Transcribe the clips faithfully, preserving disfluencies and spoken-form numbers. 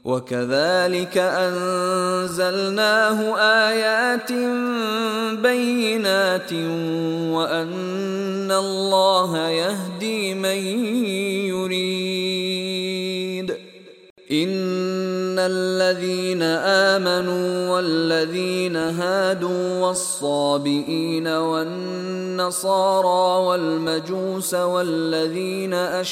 وكذلك أنزلناه آيات بينات وأن الله يهدي من يريد. إن الذين آمنوا والذين هادوا والصابئين والنصارى والمجوس والذين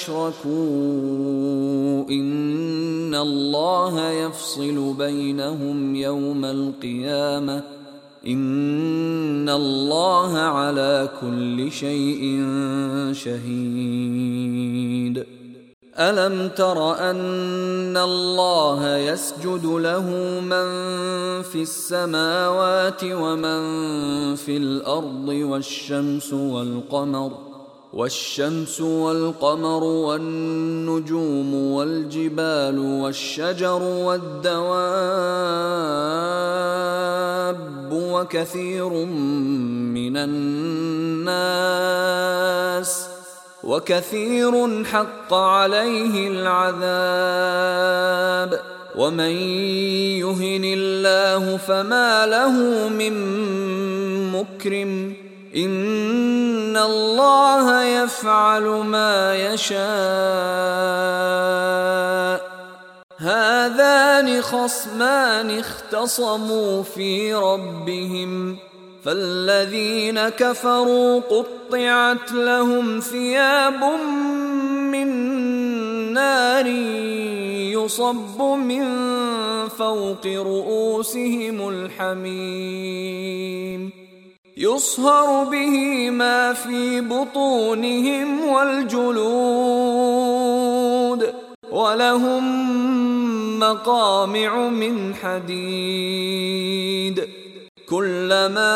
أشركوا إن الله يفصل بينهم يوم القيامة إن الله على كل شيء شهيد. ألم تر أن الله يسجد له من في السماوات ومن في الأرض والشمس والقمر والشمس والقمر والنجوم والجبال والشجر والدواب وكثير من الناس وكثير حق عليه العذاب ومن يهن الله فما له من مكرم إن الله يفعل ما يشاء. هذان خصمان اختصموا في ربهم فالذين كفروا قطعت لهم ثياب من نار يصب من فوق رؤوسهم الحميم يصهر به ما في بطونهم والجلود ولهم مقامع من حديد كلما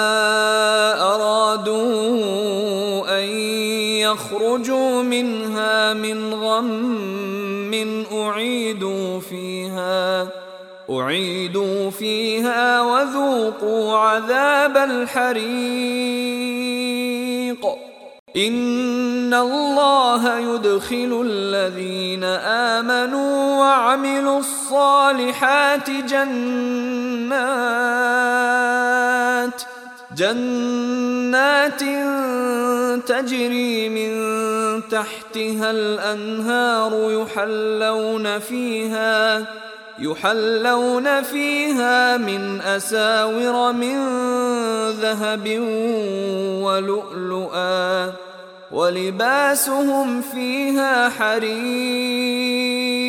أرادوا أن يخرجوا منها من غم أعيدوا فيها أعيدوا فيها وذوقوا عذاب الحريق. إن الله يدخل الذين آمنوا وعملوا الصالحات جنات جنات تجري من تحتها الأنهار يحلون فيها يحلون فيها من أساور من ذهب ولؤلؤا ولباسهم فيها حرير